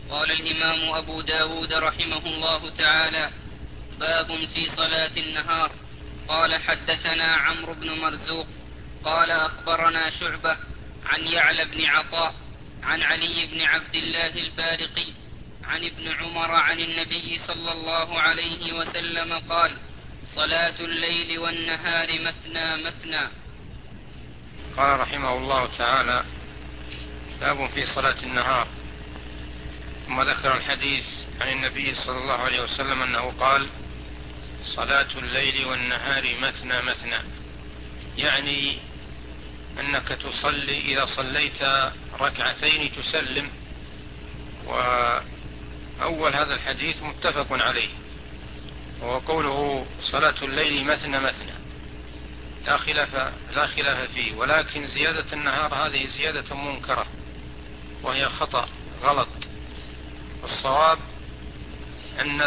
قال الإمام أبو داود رحمه الله تعالى: باب في صلاة النهار. قال حدثنا عمرو بن مرزوق قال أخبرنا شعبة عن يعلى بن عطاء عن علي بن عبد الله البارقي عن ابن عمر عن النبي صلى الله عليه وسلم قال: صلاة الليل والنهار مثنى مثنى. قال رحمه الله تعالى: باب في صلاة النهار. ثم ذكر الحديث عن النبي صلى الله عليه وسلم أنه قال: صلاة الليل والنهار مثنى مثنى، يعني أنك تصلي إذا صليت ركعتين تسلم. وأول هذا الحديث متفق عليه، وهو قوله صلاة الليل مثنى مثنى لا خلاف فيه، ولكن زيادة النهار هذه زيادة منكرة وهي خطأ غلط. الصواب أن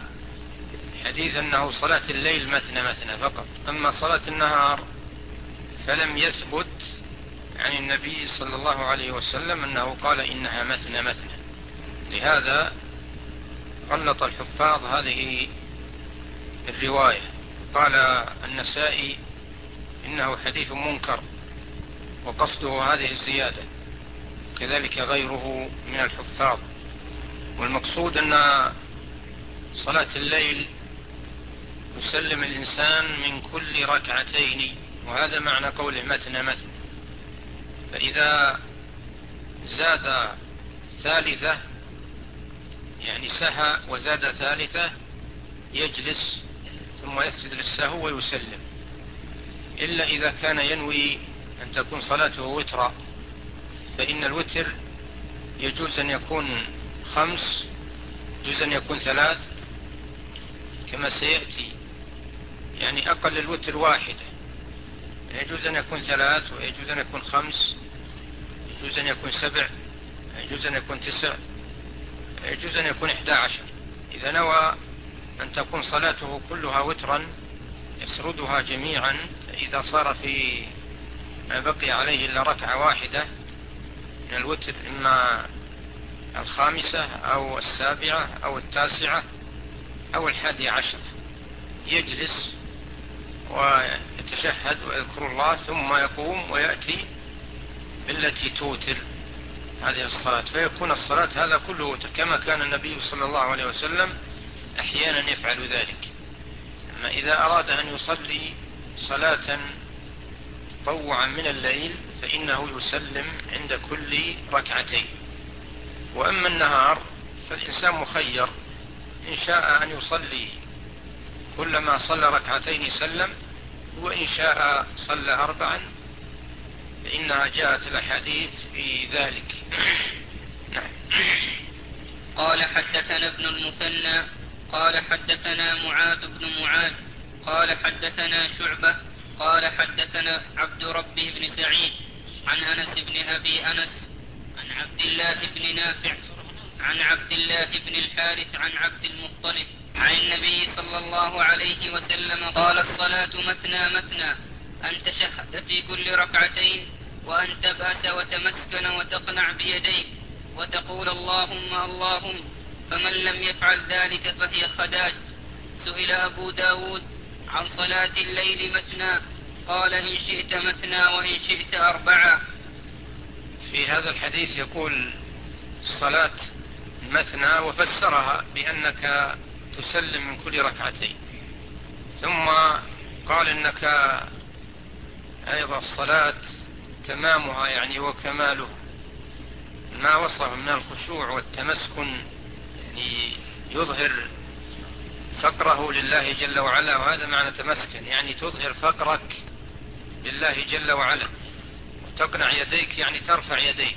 حديث أنه صلاة الليل مثنى مثنى فقط، أما صلاة النهار فلم يثبت عن النبي صلى الله عليه وسلم أنه قال إنها مثنى مثنى. لهذا غلط الحفاظ هذه الرواية. قال النسائي إنه حديث منكر وقصده هذه الزيادة، كذلك غيره من الحفاظ. والمقصود أن صلاة الليل يسلم الإنسان من كل ركعتين، وهذا معنى قوله مثنى مثنى. فإذا زاد ثالثة، يعني سهى وزاد ثالثة، يجلس ثم يسجد للسهو ويسلم، إلا إذا كان ينوي أن تكون صلاته وترا، فإن الوتر يجوز أن يكون 5، يجوز أن يكون 3 كما سيأتي، يعني أقل الوتر 1، يجوز أن يكون 3 ويجوز أن يكون 5، يجوز أن يكون 7، يجوز أن يكون 9، يجوز أن يكون 11. إذا نوى أن تكون صلاته كلها وترا يسردها جميعا، فإذا صار في ما بقي عليه إلا ركعة واحدة من الوتر، إما 5 أو 7 أو 9 أو 11، يجلس ويتشهد ويذكر الله ثم يقوم ويأتي بالتي توتر هذه الصلاة، فيكون الصلاة هذا كله وتر، كما كان النبي صلى الله عليه وسلم أحيانا يفعل ذلك. أما إذا أراد أن يصلي صلاة طوعا من الليل فإنه يسلم عند كل ركعتين. وأما النهار فالإنسان مخير، إن شاء أن يصلي كلما صلى ركعتين سلم، وإن شاء صلى 4، فإنها جاءت الأحاديث في ذلك. نعم. قال حدثنا ابن المثنى قال حدثنا معاذ بن معاذ قال حدثنا شعبة قال حدثنا عبد ربه بن سعيد عن أنس بن أبي أنس عن عبد الله بن نافع عن عبد الله بن الحارث عن عبد المطلب عن النبي صلى الله عليه وسلم قال: الصلاة مثنى مثنى، أن تشهد في كل ركعتين، وأن تبأس وتمسكن وتقنع بيديك وتقول اللهم اللهم، فمن لم يفعل ذلك فهي خداج. سئل أبو داود عن صلاة الليل مثنى، قال: إن شئت مثنى وإن شئت 4. في هذا الحديث يقول الصلاة مثنى، وفسرها بأنك تسلم من كل ركعتين، ثم قال إنك أيضا الصلاة تمامها يعني وكماله ما وصف من الخشوع والتمسكن، يعني يظهر فقره لله جل وعلا، وهذا معنى تمسكن، يعني تظهر فقرك لله جل وعلا، وتقنع يديك يعني ترفع يديك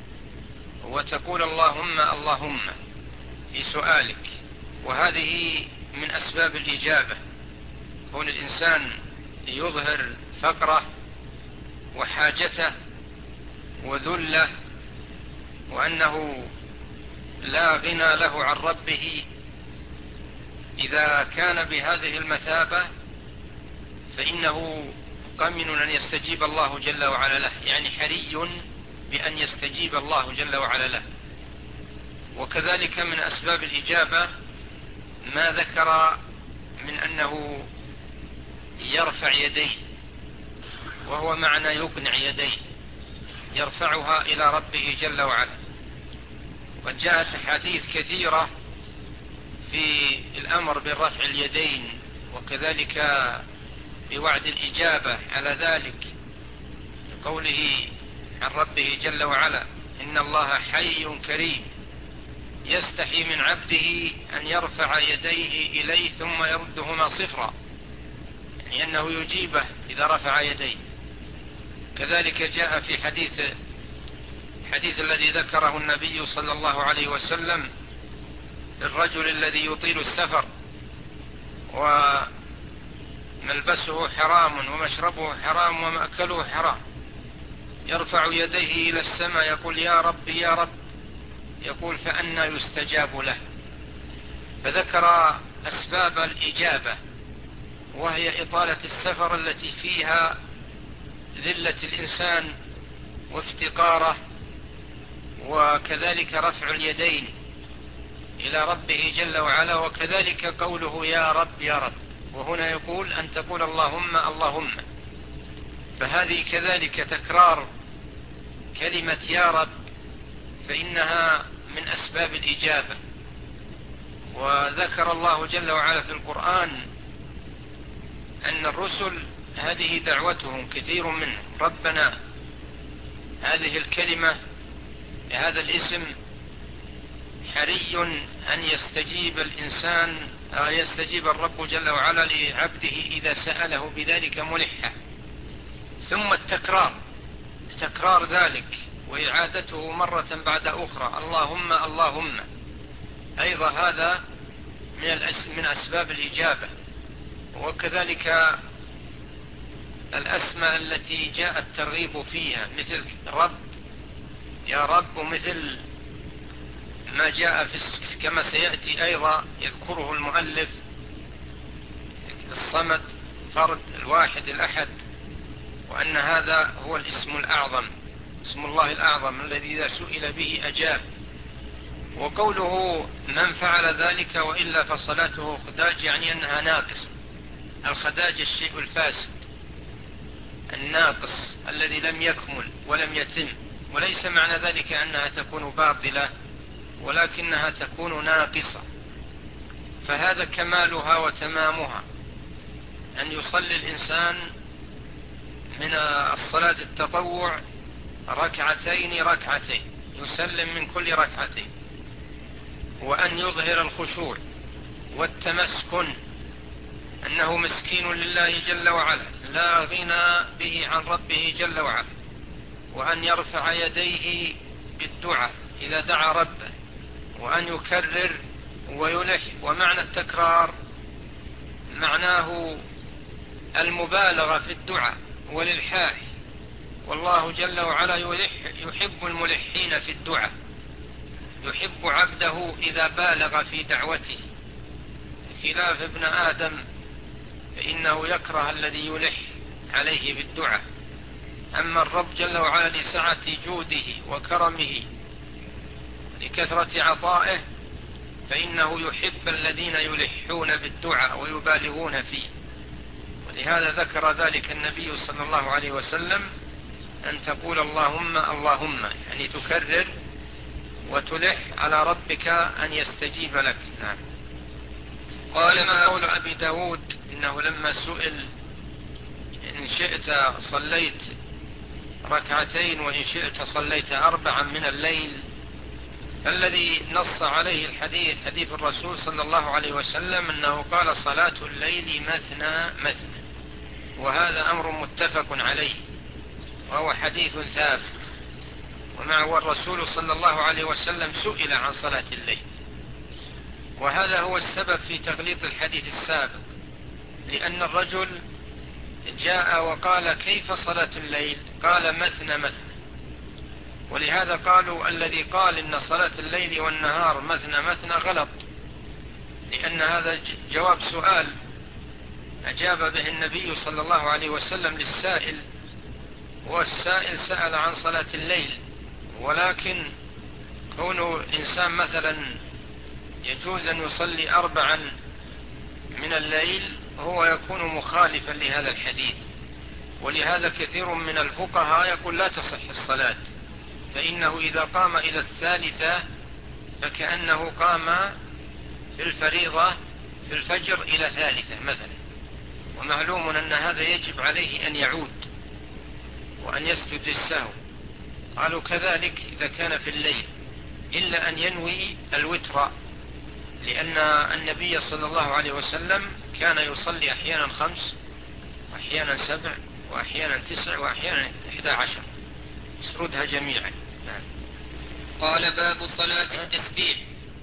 وتقول اللهم اللهم في سؤالك. وهذه من أسباب الإجابة، كون الإنسان يظهر فقره وحاجته وذله، وأنه لا غنى له عن ربه. إذا كان بهذه المثابة فإنه قمن أن يستجيب الله جل وعلا له، يعني حري بأن يستجيب الله جل وعلا له. وكذلك من أسباب الإجابة ما ذكر من أنه يرفع يديه، وهو معنى يقنع يديه، يرفعها إلى ربه جل وعلا. قد جاءت أحاديث كثيرة في الأمر بالرفع اليدين، وكذلك بوعد الإجابة على ذلك، قوله عن ربه جل وعلا: إن الله حي كريم يستحي من عبده أن يرفع يديه إليه ثم يردهما صفرا، يعني أنه يجيبه إذا رفع يديه. كذلك جاء في حديث الذي ذكره النبي صلى الله عليه وسلم الرجل الذي يطيل السفر وملبسه حرام ومشربه حرام ومأكله حرام، يرفع يديه إلى السماء يقول: يا رب يا رب، يقول: فأنى يستجاب له. فذكر أسباب الإجابة، وهي إطالة السفر التي فيها ذلة الإنسان وافتقاره، وكذلك رفع اليدين إلى ربه جل وعلا، وكذلك قوله يا رب يا رب، وهنا يقول أن تقول اللهم اللهم. فهذه كذلك تكرار كلمة يا رب، فإنها من أسباب الإجابة. وذكر الله جل وعلا في القرآن أن الرسل هذه دعوتهم، كثير منهم ربنا، هذه الكلمة هذا الاسم حري أن يستجيب الإنسان، يستجيب الرب جل وعلا لعبده إذا سأله بذلك ملحا. ثم تكرار ذلك وإعادته مرة بعد أخرى: اللهم اللهم، أيضا هذا من أسباب الإجابة. وكذلك الأسماء التي جاء الترغيب فيها مثل رب يا رب، ومثل ما جاء كما سيأتي أيضا يذكره المؤلف: الصمد، فرد، الواحد الأحد، وأن هذا هو الاسم الأعظم، اسم الله الأعظم الذي إذا سئل به أجاب. وقوله من فعل ذلك وإلا فصلاته خداج، يعني أنها ناقص. الخداج الشيء الفاسد الناقص الذي لم يكمل ولم يتم، وليس معنى ذلك أنها تكون باطلة، ولكنها تكون ناقصة. فهذا كمالها وتمامها، أن يصلي الإنسان من الصلاة التطوع ركعتين، يسلم من كل ركعتين، وأن يظهر الخشوع والتمسكن، أنه مسكين لله جل وعلا لا غنى به عن ربه جل وعلا، وأن يرفع يديه بالدعاء إذا دعا ربه، وأن يكرر ويلح. ومعنى التكرار معناه المبالغة في الدعاء والإلحاح، والله جل وعلا يحب الملحين في الدعاء، يحب عبده إذا بالغ في دعوته، خلاف ابن آدم فإنه يكره الذي يلح عليه بالدعاء. أما الرب جل وعلا لسعة جوده وكرمه لكثرة عطائه فإنه يحب الذين يلحون بالدعاء ويبالغون فيه، ولهذا ذكر ذلك النبي صلى الله عليه وسلم: أن تقول اللهم اللهم، يعني تكرر وتلح على ربك أن يستجيب لك. نعم. قال ما قول أبي داود إنه لما سئل إن شئت صليت ركعتين وإن شئت صليت 4 من الليل، فالذي نص عليه الحديث حديث الرسول صلى الله عليه وسلم أنه قال صلاة الليل مثنى مثنى، وهذا أمر متفق عليه وهو حديث ثابت. ومعه الرسول صلى الله عليه وسلم سئل عن صلاة الليل، وهذا هو السبب في تغليط الحديث السابق، لأن الرجل جاء وقال كيف صلاة الليل؟ قال مثنى مثنى. ولهذا قالوا الذي قال إن صلاة الليل والنهار مثنى مثنى غلط، لأن هذا جواب سؤال أجاب به النبي صلى الله عليه وسلم للسائل، والسائل سأل عن صلاة الليل، ولكن كونه إنسان مثلا يجوز أن يصلي 4 من الليل هو يكون مخالفا لهذا الحديث، ولهذا كثير من الفقهاء يقول لا تصح الصلاة، فإنه إذا قام إلى 3 فكأنه قام في الفريضة في الفجر إلى 3 مثلا، ومعلوم أن هذا يجب عليه أن يعود وأن يسجد للسهو. قالوا كذلك إذا كان في الليل، إلا أن ينوي الوتر، لأن النبي صلى الله عليه وسلم كان يصلي أحيانا 5 وأحيانا 7 وأحيانا 9 وأحيانا 11، يسردها جميعا. نعم. قال باب صلاة التسبيح.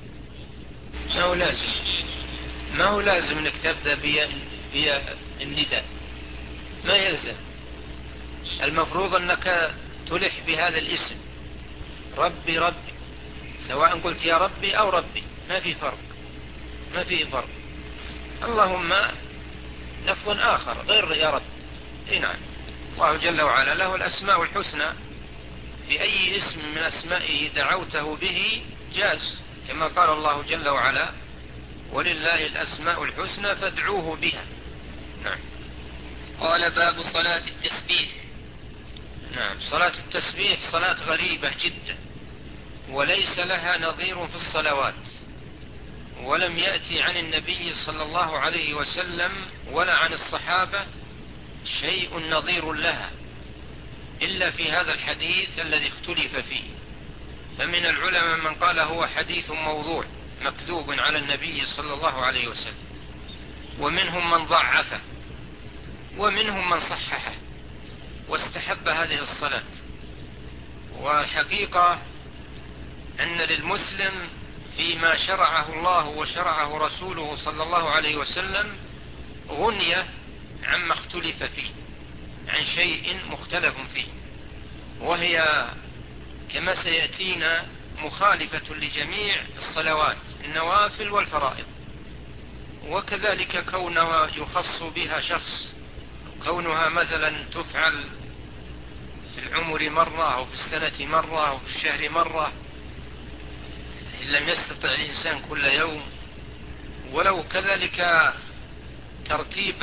ما هو لازم انك تبدأ بالنداء، ما يلزم. المفروض انك تلح بهذا الاسم ربي ربي، سواء قلت يا ربي او ربي ما في فرق. اللهم لفظ اخر غير يا رب. نعم. الله جل وعلا له الاسماء الحسنى، في اي اسم من اسمائه دعوته به جاز، كما قال الله جل وعلا ولله الأسماء الحسنى فادعوه بها. نعم. قال باب صلاة التسبيح. نعم. صلاة التسبيح صلاة غريبة جدا، وليس لها نظير في الصلوات، ولم يأتي عن النبي صلى الله عليه وسلم ولا عن الصحابة شيء نظير لها إلا في هذا الحديث الذي اختلف فيه. فمن العلماء من قال هو حديث موضوع مكذوب على النبي صلى الله عليه وسلم، ومنهم من ضعفه، ومنهم من صححه واستحب هذه الصلاة. والحقيقة أن للمسلم فيما شرعه الله وشرعه رسوله صلى الله عليه وسلم غنية عما اختلف فيه، عن شيء مختلف فيه، وهي كما سيأتينا مخالفة لجميع الصلوات النوافل والفرائض. وكذلك كونها يخص بها شخص، كونها مثلا تفعل في العمر مرة أو في السنة مرة أو في الشهر مرة، إن لم يستطع الإنسان كل يوم. ولو كذلك ترتيب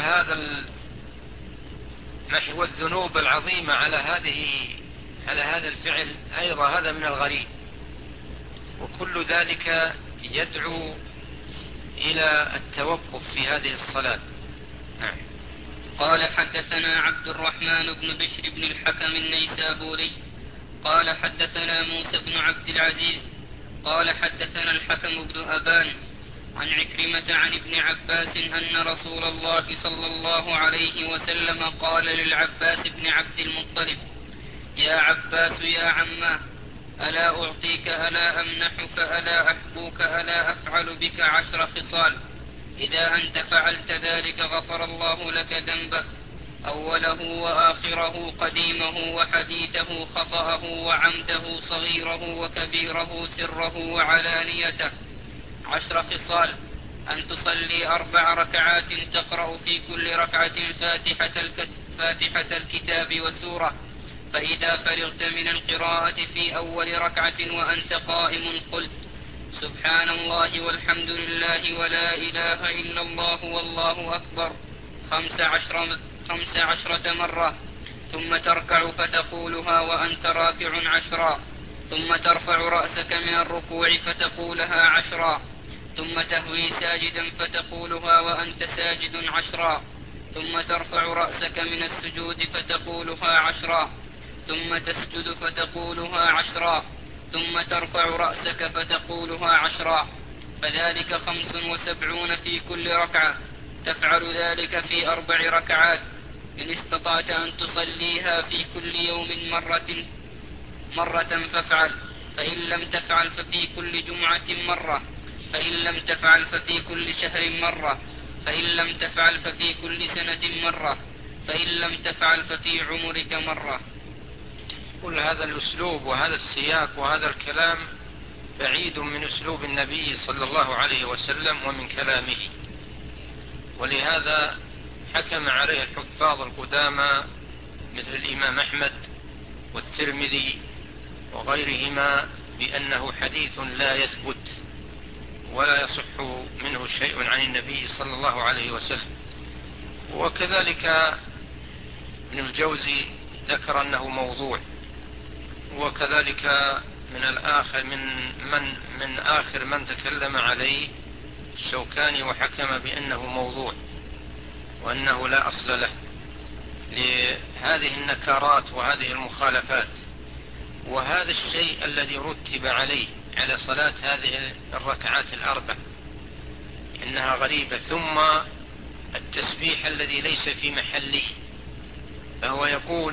محو الذنوب العظيمة على هذا الفعل أيضا هذا من الغريب، وكل ذلك يدعو إلى التوقف في هذه الصلاة. نعم. قال حدثنا عبد الرحمن بن بشر بن الحكم النيسابوري قال حدثنا موسى بن عبد العزيز قال حدثنا الحكم بن أبان عن عكرمة عن ابن عباس أن رسول الله صلى الله عليه وسلم قال للعباس بن عبد المطلب: يا عباس يا عماه، ألا أعطيك، ألا أمنحك، ألا أحبوك، ألا أفعل بك 10 خصال إذا أنت فعلت ذلك غفر الله لك ذنبك، أوله وآخره، قديمه وحديثه، خطأه وعمده، صغيره وكبيره، سره وعلانيته. 10 خصال: أن تصلي 4 ركعات تقرأ في كل ركعة فاتحة الكتاب وسورة، فإذا فرغت من القراءة في أول ركعة وأنت قائم قلت: سبحان الله والحمد لله ولا إله إلا الله والله أكبر 15 مرة، ثم تركع فتقولها وأنت راكع 10، ثم ترفع رأسك من الركوع فتقولها 10، ثم تهوي ساجدا فتقولها وأنت ساجد 10، ثم ترفع رأسك من السجود فتقولها 10، ثم تسجد فتقولها 10، ثم ترفع رأسك فتقولها 10، فذلك 75 في كل ركعة. تفعل ذلك في 4 ركعات، إن استطعت أن تصليها في كل يوم مرة فافعل، فإن لم تفعل ففي كل جمعة مرة، فإن لم تفعل ففي كل شهر مرة، فإن لم تفعل ففي كل سنة مرة، فإن لم تفعل ففي عمرك مرة. كل هذا الأسلوب وهذا السياق وهذا الكلام بعيد من أسلوب النبي صلى الله عليه وسلم ومن كلامه، ولهذا حكم عليه الحفاظ القدامى مثل الإمام أحمد والترمذي وغيرهما بأنه حديث لا يثبت ولا يصح منه شيء عن النبي صلى الله عليه وسلم. وكذلك ابن الجوزي ذكر أنه موضوع، وكذلك من آخر من تكلم عليه الشوكاني وحكم بأنه موضوع وأنه لا أصل له لهذه النكارات وهذه المخالفات. وهذا الشيء الذي رتب عليه على صلاة هذه الركعات الأربع إنها غريبة. ثم التسبيح الذي ليس في محله، فهو يقول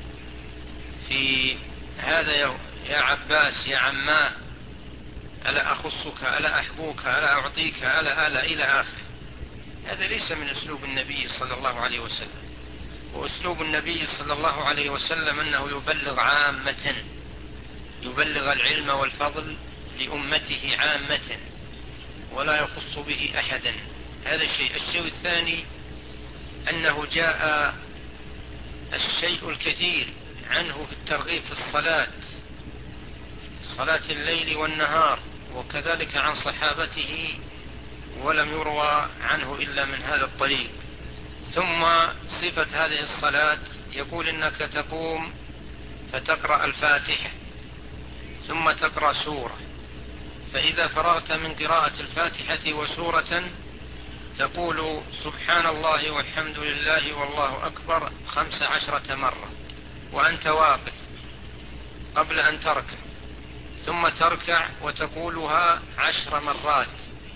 في هذا يا عباس يا عماه ألا أخصك ألا أحبوك ألا أعطيك ألا إلى آخر. هذا ليس من أسلوب النبي صلى الله عليه وسلم. وأسلوب النبي صلى الله عليه وسلم أنه يبلغ عامة، يبلغ العلم والفضل لأمته عامة ولا يخص به أحدا. هذا الشيء. الشيء الثاني أنه جاء الشيء الكثير عنه في الترغيب في الصلاة، صلاة الليل والنهار، وكذلك عن صحابته، ولم يروى عنه إلا من هذا الطريق. ثم صفة هذه الصلاة يقول إنك تقوم فتقرأ الفاتحة ثم تقرأ سورة، فإذا فرغت من قراءة الفاتحة وسورة تقول سبحان الله والحمد لله والله أكبر 15 مرة وأنت واقف قبل أن تركع، ثم تركع وتقولها 10 مرات.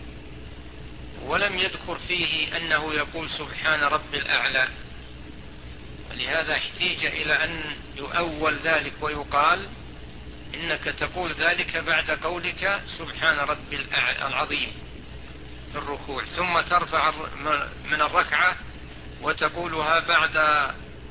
ولم يذكر فيه أنه يقول سبحان رب الأعلى، ولهذا احتيج إلى أن يؤول ذلك ويقال إنك تقول ذلك بعد قولك سبحان رب العظيم في الركوع، ثم ترفع من الركعة وتقولها بعد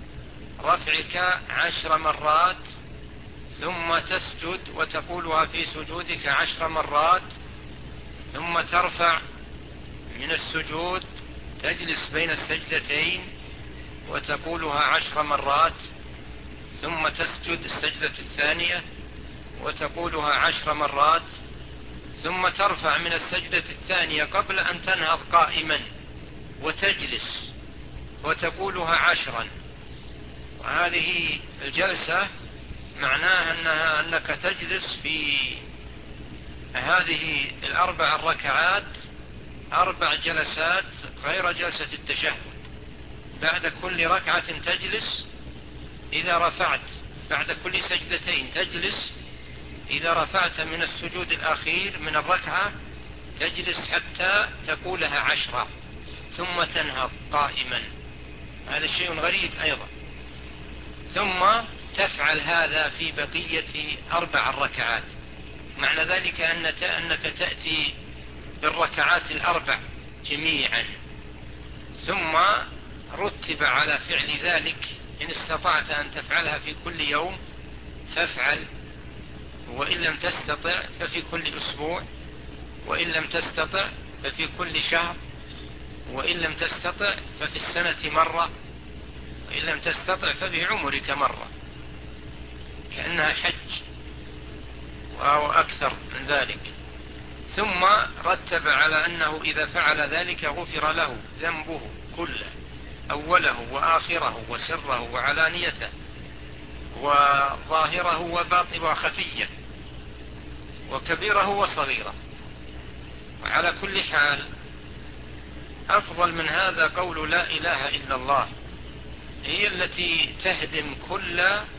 رفعك 10 مرات، ثم تسجد وتقولها في سجودك 10 مرات، ثم ترفع من السجود تجلس بين السجدتين وتقولها 10 مرات، ثم تسجد السجدة الثانية وتقولها 10 مرات، ثم ترفع من السجدة الثانية قبل أن تنهض قائما وتجلس وتقولها 10. وهذه الجلسة معناها أنك تجلس في هذه الأربع الركعات 4 جلسات غير جلسة التشهد. بعد كل ركعة تجلس، إذا رفعت بعد كل سجدتين تجلس، إذا رفعت من السجود الأخير من الركعة تجلس حتى تقولها 10 ثم تنهض قائما. هذا شيء غريب أيضا. ثم تفعل هذا في بقية 4 الركعات. معنى ذلك أنك تأتي بالركعات ال4 جميعا. ثم رتب على فعل ذلك إن استطعت أن تفعلها في كل يوم فافعل، وإن لم تستطع ففي كل أسبوع، وإن لم تستطع ففي كل شهر، وإن لم تستطع ففي السنة مرة، وإن لم تستطع ففي عمرك مرة، كأنها حج أو أكثر من ذلك. ثم رتب على أنه إذا فعل ذلك غفر له ذنبه كله، أوله وآخره وسره وعلانيته وظاهره وباطنه وخفيه وكبيره وصغيره. وعلى كل حال أفضل من هذا قول لا إله إلا الله، هي التي تهدم كل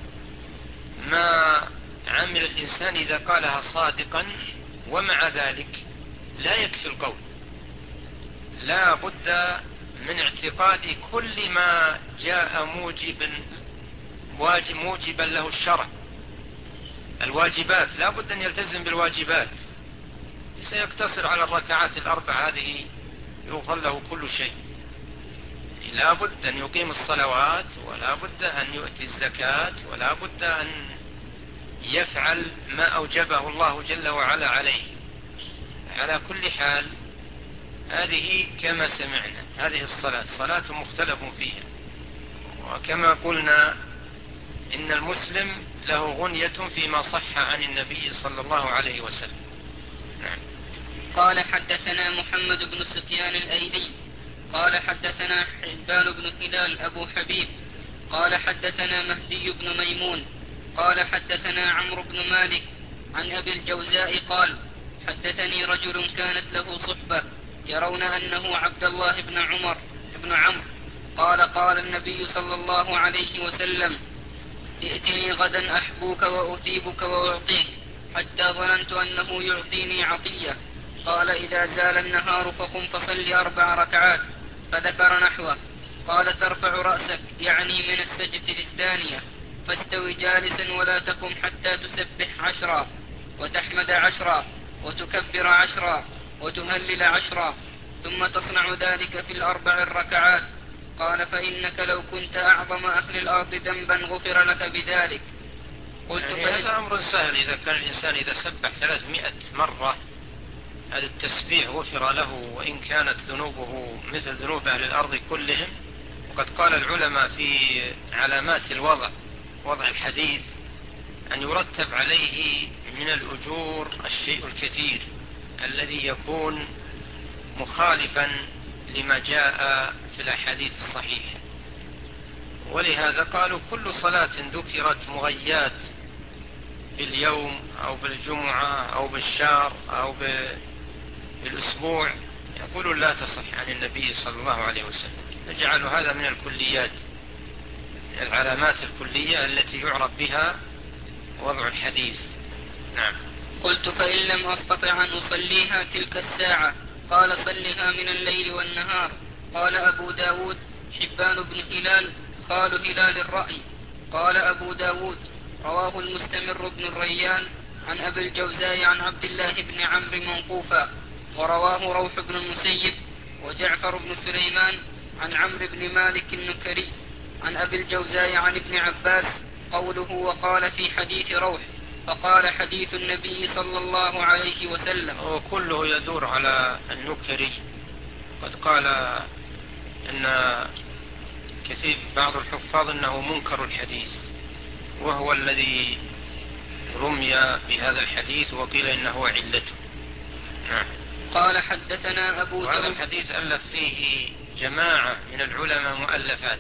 ما عمل الإنسان إذا قالها صادقا. ومع ذلك لا يكفي القول، لا بد من اعتقاد كل ما جاء موجبا له الشرع. الواجبات لا بد أن يلتزم بالواجبات، سيقتصر على الركعات ال4 هذه يغفر له كل شيء. لا بد أن يقيم الصلوات، ولا بد أن يؤتي الزكاة، ولا بد أن يفعل ما أوجبه الله جل وعلا عليه. على كل حال هذه كما سمعنا هذه الصلاة صلاة مختلف فيها. وكما قلنا إن المسلم له غنية فيما صح عن النبي صلى الله عليه وسلم. نعم. قال حدثنا محمد بن سفيان الأيلي قال حدثنا حبان بن هلال أبو حبيب قال حدثنا مهدي بن ميمون قال حدثنا عمرو بن مالك عن أبي الجوزاء قال حدثني رجل كانت له صحبة يرون أنه عبد الله بن عمرو قال النبي صلى الله عليه وسلم ائتني غدا أحبوك وأثيبك وأعطيك حتى ظننت أنه يعطيني عطية. قال إذا زال النهار فقم فصل 4 ركعات، فذكر نحوه. قال ترفع رأسك يعني من السجدة الثانية، فاستوي جالسا ولا تقم حتى تسبح 10 وتحمد 10 وتكبر 10 وتهلل 10 ثم تصنع ذلك في 4 ركعات. قال فإنك لو كنت أعظم أهل الأرض ذنبا غفر لك بذلك. قلت هذا أمر سهل، إذا كان الإنسان إذا سبح 300 مرة هذا التسبيح غفر له، وإن كانت ذنوبه مثل ذنوب أهل الأرض كلهم. وقد قال العلماء في علامات وضع الحديث أن يرتب عليه من الأجور الشيء الكثير الذي يكون مخالفا لما جاء في الأحاديث الصحيحة. ولهذا قالوا كل صلاة ذكرت مغيات باليوم أو بالجمعة أو بالشهر أو بالأسبوع يقولون لا تصح عن النبي صلى الله عليه وسلم. نجعل هذا من الكليات، من العلامات الكلية التي يعرف بها وضع الحديث. نعم. قلت فإن لم أستطع أن أصليها تلك الساعة؟ قال صلها من الليل والنهار. قال أبو داود حبان بن هلال خال هلال الرأي. قال أبو داود رواه المستمر بن الريان عن أبي الجوزاء عن عبد الله بن عمرو موقوفا، ورواه روح بن المسيب وجعفر بن سليمان عن عمرو بن مالك النكري عن أبي الجوزاء عن ابن عباس قوله وقال في حديث روح، فقال حديث النبي صلى الله عليه وسلم. وكله يدور على النكري. قد قال أن كثير بعض الحفاظ أنه منكر الحديث، وهو الذي رمي بهذا الحديث وقيل إنه علته. نعم. قال حدثنا أبو وهذا الحديث ألف فيه جماعة من العلماء مؤلفات،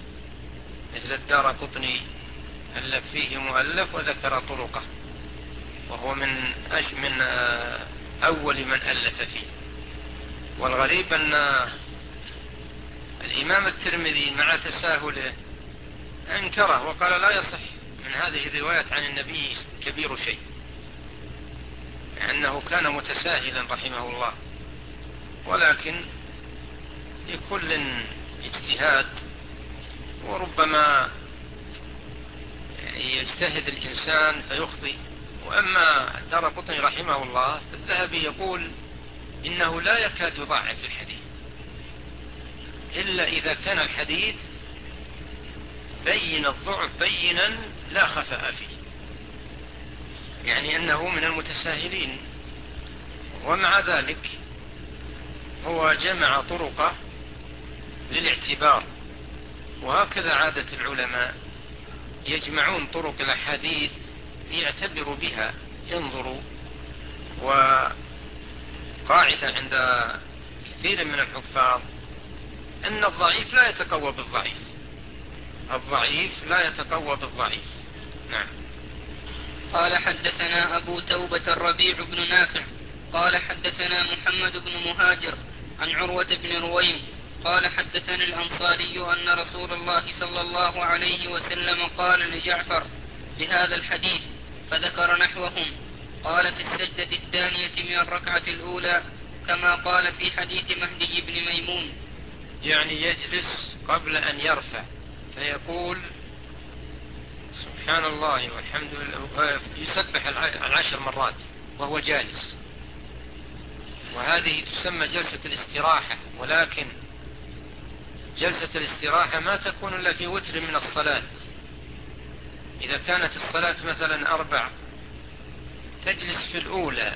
مثل الدارقطني ألف فيه مؤلف وذكر طرقه، وهو من أول من ألف فيه. والغريب أن الإمام الترمذي مع تساهله أنكره وقال لا يصح من هذه الروايات عن النبي كبير شيء، لأنه كان متساهلا رحمه الله. ولكن لكل اجتهاد، وربما يجتهد الإنسان فيخطئ. وأما الدارقطني رحمه الله الذهبي يقول إنه لا يكاد يضعف الحديث إلا إذا كان الحديث بين الضعف بينا لا خفاء فيه، يعني أنه من المتساهلين. ومع ذلك هو جمع طرقه للاعتبار، وهكذا عادة العلماء يجمعون طرق الأحاديث ليعتبروا بها، ينظروا. وقاعدة عند كثير من الحفاظ أن الضعيف لا يتقوى بالضعيف، الضعيف لا يتقوى بالضعيف. نعم. قال حدثنا أبو توبة الربيع بن نافع قال حدثنا محمد بن مهاجر عن عروة بن رويم قال حدثني الأنصاري أن رسول الله صلى الله عليه وسلم قال لجعفر بهذا الحديث فذكر نحوهم. قال في السجدة الثانية من الركعة الأولى كما قال في حديث مهدي بن ميمون، يعني يجلس قبل أن يرفع فيقول سبحان الله والحمد لله، يسبح 10 مرات وهو جالس، وهذه تسمى جلسة الاستراحة. ولكن جلسة الاستراحة ما تكون إلا في وتر من الصلاة. إذا كانت الصلاة مثلا 4 تجلس في الأولى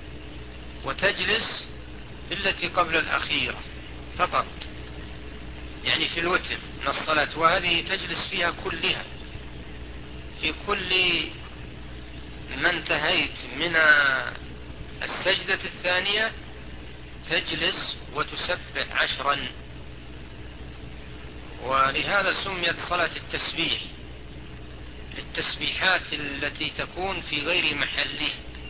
وتجلس في التي قبل الأخيرة فقط، يعني في الوتر من الصلاة، وهذه تجلس فيها كلها في كل ما انتهيت من السجدة الثانية تجلس وتسبح 10. ولهذا سميت صلاة التسبيح، للتسبيحات التي تكون في غير محله،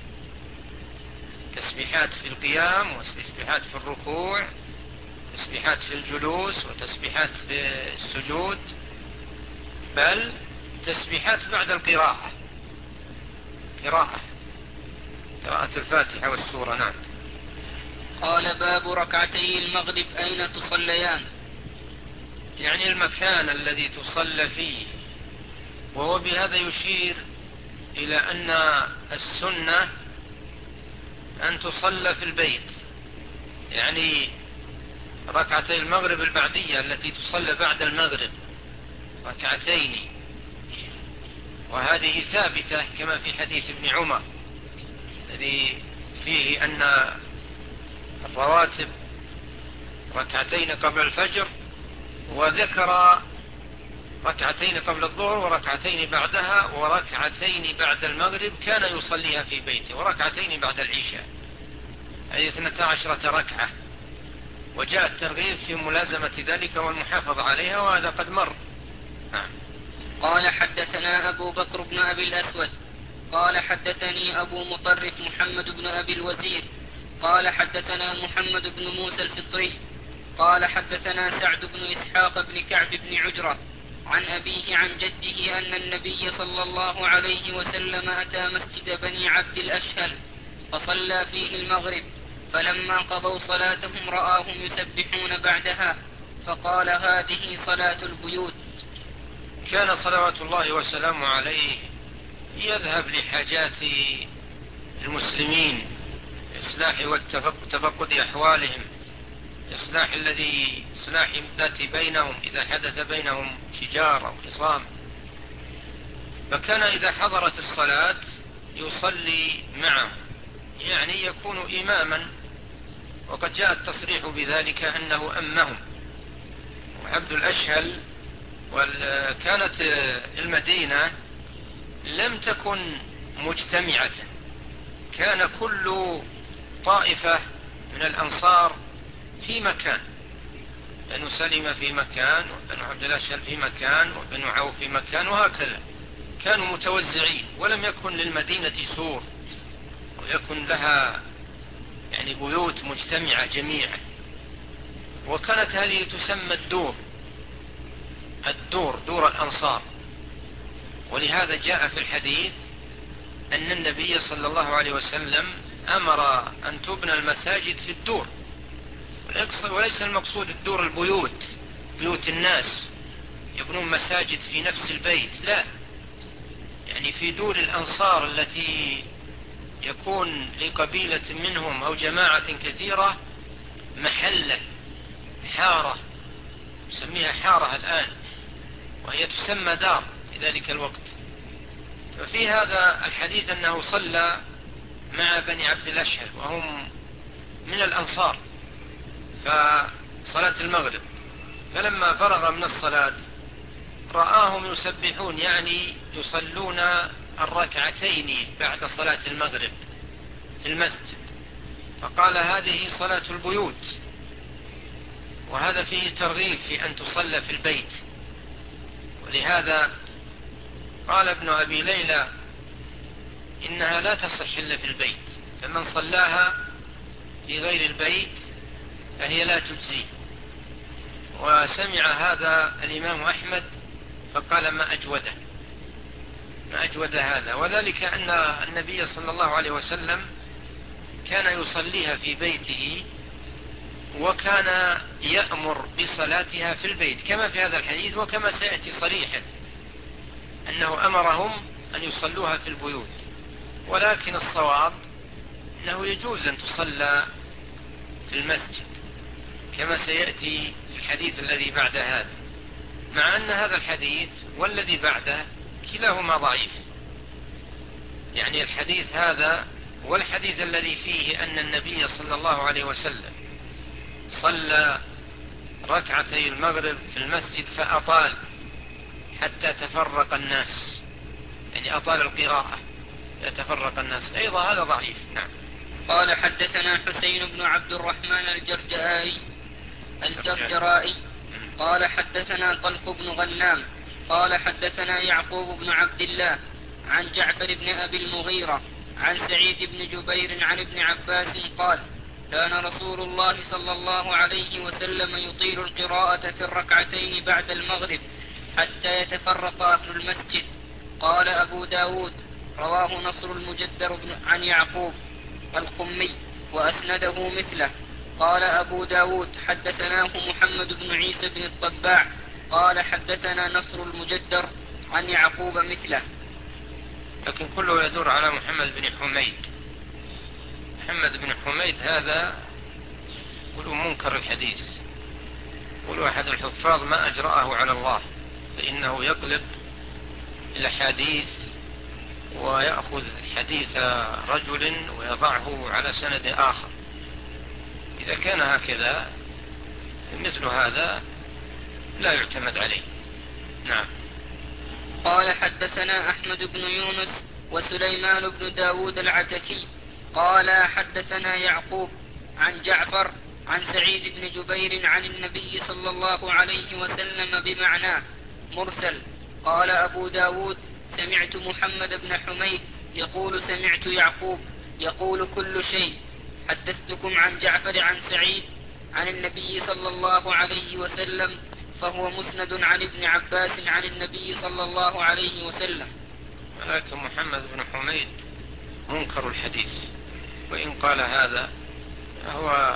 تسبيحات في القيام وتسبيحات في الركوع، تسبيحات في الجلوس وتسبيحات في السجود، بل تسبيحات بعد القراءة، قراءة الفاتحة والسورة. نعم. قال: باب ركعتي المغرب أين تصليان؟ يعني المكان الذي تصلى فيه، وهو بهذا يشير إلى أن السنة أن تصلى في البيت، يعني ركعتي المغرب البعدية التي تصلى بعد المغرب ركعتين، وهذه ثابتة كما في حديث ابن عمر الذي فيه أن الرواتب ركعتين قبل الفجر، وذكر ركعتين قبل الظهر وركعتين بعدها وركعتين بعد المغرب كان يصليها في بيته، وركعتين بعد العشاء، أي 12 ركعة. وجاء الترغيب في ملازمة ذلك والمحافظة عليها، وهذا قد مر. نعم. قال: حدثنا أبو بكر بن أبي الأسود قال: حدثني أبو مطرف محمد بن أبي الوزير قال: حدثنا محمد بن موسى الفطري قال: حدثنا سعد بن إسحاق بن كعب بن عجرة عن أبيه عن جده أن النبي صلى الله عليه وسلم أتى مسجد بني عبد الأشهل فصلى فيه المغرب، فلما قضوا صلاتهم رآهم يسبحون بعدها، فقال: هذه صلاة البيوت. كان صلوات الله وسلامه عليه يذهب لحاجات المسلمين، إصلاح وتفقد أحوالهم، إصلاح ذات بينهم إذا حدث بينهم شجار أو خصام. فكان إذا حضرت الصلاة يصلي معهم، يعني يكون إماما، وقد جاء التصريح بذلك أنه أمهم. وعبد الأشهل وكانت المدينة لم تكن مجتمعة، كان كل طائفة من الأنصار في مكان، بنو سلمة في مكان، وبنو عبد الأشهل في مكان، وبنو عوف في مكان، وهكذا كانوا متوزعين، ولم يكن للمدينة سور ويكن لها يعني بيوت مجتمعة جميعا. وكانت هذه تسمى دور الأنصار. ولهذا جاء في الحديث أن النبي صلى الله عليه وسلم أمر أن تبنى المساجد في الدور، وليس المقصود الدور بيوت الناس يبنون مساجد في نفس البيت، لا، يعني في دور الأنصار التي يكون لقبيلة منهم أو جماعة كثيرة محلة، حارة، نسميها حارة الآن، وهي تسمى دار في ذلك الوقت. ففي هذا الحديث أنه صلى مع بني عبد الأشهل وهم من الأنصار فصلاة المغرب، فلما فرغ من الصلاة رآهم يسبحون، يعني يصلون الركعتين بعد صلاة المغرب في المسجد، فقال: هذه صلاة البيوت. وهذا فيه ترغيب في أن تصلى في البيت. ولهذا قال ابن أبي ليلى: إنها لا تصح إلا في البيت، فمن صلاها في غير البيت فهي لا تجزي. وسمع هذا الإمام أحمد فقال: ما أجود هذا. وذلك أن النبي صلى الله عليه وسلم كان يصليها في بيته، وكان يأمر بصلاتها في البيت كما في هذا الحديث، وكما سيأتي صريحا أنه أمرهم أن يصلوها في البيوت. ولكن الصواب أنه يجوز أن تصلى في المسجد كما سيأتي في الحديث الذي بعد هذا، مع أن هذا الحديث والذي بعده كلاهما ضعيف. يعني الحديث هذا والحديث الذي فيه أن النبي صلى الله عليه وسلم صلى ركعتي المغرب في المسجد فأطال حتى تفرق الناس، يعني أطال القراءة يتفرق الناس، أيضا هذا ضعيف. نعم. قال حدثنا حسين بن عبد الرحمن الجرجرائي قال حدثنا طلق بن غنام قال حدثنا يعقوب بن عبد الله عن جعفر بن أبي المغيرة عن سعيد بن جبير عن ابن عباس قال كان رسول الله صلى الله عليه وسلم يطيل القراءة في الركعتين بعد المغرب حتى يتفرق أهل المسجد. قال أبو داود رواه نصر المجدر عن يعقوب القمي وأسنده مثله. قال أبو داود حدثناه محمد بن عيسى بن الطباع قال حدثنا نصر المجدر عن يعقوب مثله. لكن كله يدور على محمد بن حميد. محمد بن حميد هذا يقولوا منكر الحديث، يقولوا أحد الحفاظ ما أجرأه على الله، فإنه يقلب الأحاديث ويأخذ حديث رجل ويضعه على سند آخر. إذا كان هكذا مثل هذا لا يعتمد عليه. نعم. قال حدثنا أحمد بن يونس وسليمان بن داود العتكي قال حدثنا يعقوب عن جعفر عن سعيد بن جبير عن النبي صلى الله عليه وسلم بمعناه مرسل. قال أبو داود سمعت محمد بن حميد يقول سمعت يعقوب يقول كل شيء. حدثتكم عن جعفر عن سعيد عن النبي صلى الله عليه وسلم فهو مسند عن ابن عباس عن النبي صلى الله عليه وسلم. ولكن محمد بن حميد منكر الحديث، وإن قال هذا هو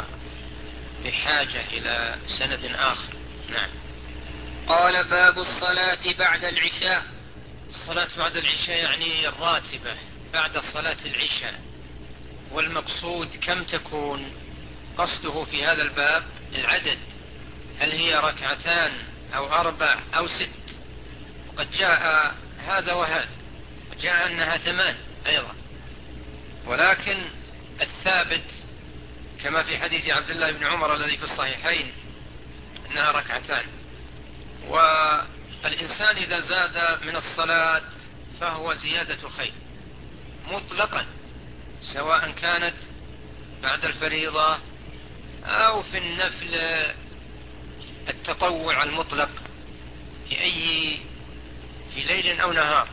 بحاجة إلى سند آخر. نعم. قال باب الصلاة بعد العشاء. الصلاة بعد العشاء يعني الراتبة بعد صلاة العشاء، والمقصود كم تكون؟ قصده في هذا الباب العدد، هل هي ركعتان أو 4 أو 6؟ وقد جاء هذا وهذا، وجاء أنها 8 أيضا، ولكن الثابت كما في حديث عبد الله بن عمر الذي في الصحيحين أنها ركعتان. والإنسان إذا زاد من الصلاة فهو زيادة خير مطلقا، سواء كانت بعد الفريضة أو في النفل التطوع المطلق في ليل أو نهار.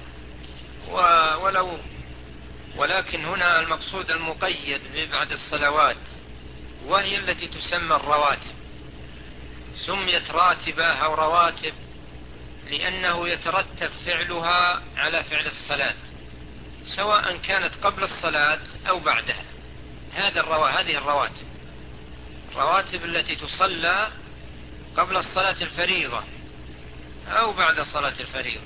ولكن هنا المقصود المقيد ببعد الصلوات، وهي التي تسمى الرواتب. سميت راتبة أو رواتب لأنه يترتب فعلها على فعل الصلاة، سواء كانت قبل الصلاة أو بعدها. هذه الرواتب التي تصلى قبل الصلاة الفريضة أو بعد صلاة الفريضة.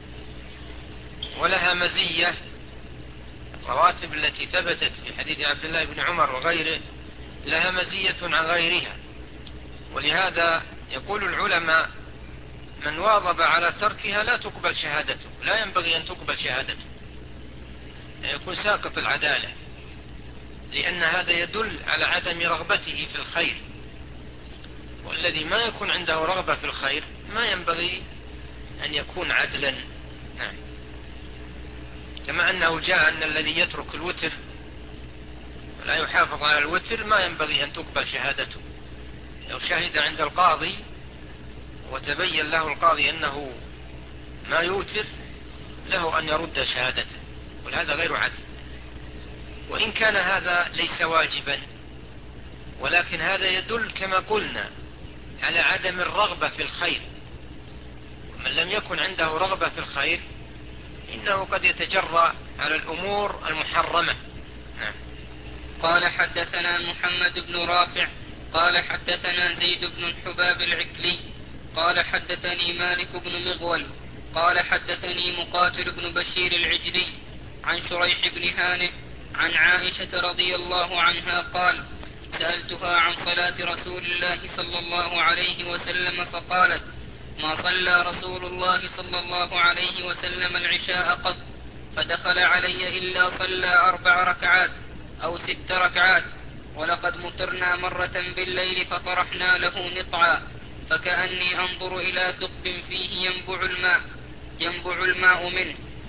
ولها مزية، الرواتب التي ثبتت في حديث عبد الله بن عمر وغيره لها مزية عن غيرها. ولهذا يقول العلماء من واظب على تركها لا تقبل شهادته، لا ينبغي أن تقبل شهادته، يكون ساقط العدالة، لأن هذا يدل على عدم رغبته في الخير، والذي ما يكون عنده رغبة في الخير ما ينبغي أن يكون عدلا. نعم. كما أنه جاء أن الذي يترك الوتر ولا يحافظ على الوتر ما ينبغي أن تقبل شهادته. لو شهد عند القاضي وتبين له القاضي أنه ما يوتر له أن يرد شهادته، وهذا غير عدل. وإن كان هذا ليس واجبا، ولكن هذا يدل كما قلنا على عدم الرغبة في الخير. ومن لم يكن عنده رغبة في الخير إنه قد يتجرأ على الأمور المحرمة. نعم. قال حدثنا محمد بن رافع قال حدثنا زيد بن الحباب العكلي قال حدثني مالك بن مغول قال حدثني مقاتل بن بشير العجلي عن شريح بن هانئ عن عائشة رضي الله عنها قال سألتها عن صلاة رسول الله صلى الله عليه وسلم فقالت ما صلى رسول الله صلى الله عليه وسلم العشاء قط، فدخل علي إلا صلى 4 ركعات أو 6 ركعات، ولقد مطرنا مرة بالليل فطرحنا له نطعا فكأني أنظر إلى ثقب فيه ينبع الماء منه،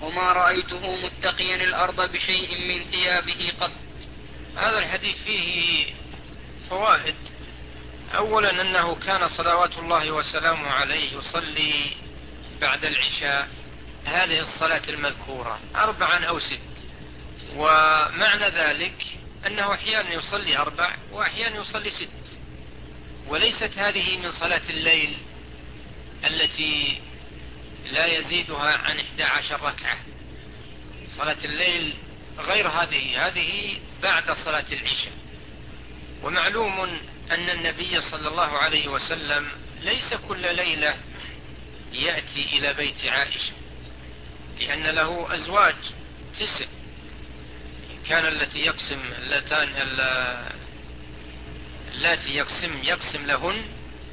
وما رأيته متقيا الأرض بشيء من ثيابه قط. هذا الحديث فيه فوائد. أولا أنه كان صلوات الله وسلامه عليه يصلي بعد العشاء هذه الصلاة المذكورة 4 أو 6، ومعنى ذلك أنه أحيانا يصلي 4 وأحيانا يصلي 6، وليست هذه من صلاة الليل التي لا يزيدها عن 11 ركعة. صلاة الليل غير هذه بعد صلاة العشاء. ومعلوم أن النبي صلى الله عليه وسلم ليس كل ليلة يأتي إلى بيت عائشة، لأن له أزواج 9، كان التي يقسم لهن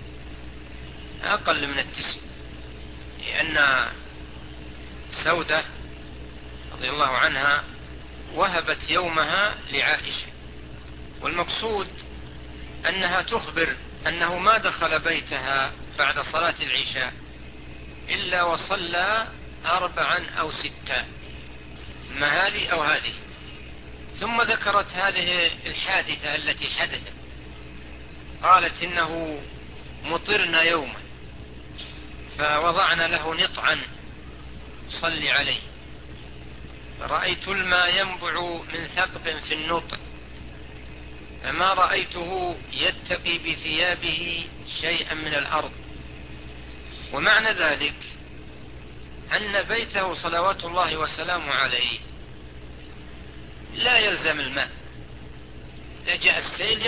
أقل من 9، لأن سودة رضي الله عنها وهبت يومها لعائشة، والمقصود أنها تخبر أنه ما دخل بيتها بعد صلاة العشاء إلا وصلى 4 أو 6، ما هذه أو هذه. ثم ذكرت هذه الحادثة التي حدثت، قالت إنه مطرنا يوما فوضعنا له نطعا صلي عليه، فرأيت الماء ينبع من ثقب في النطع، فما رأيته يتقي بثيابه شيئا من الأرض. ومعنى ذلك أن بيته صلوات الله وسلامه عليه لا يلزم الماء، إذا جاء السيل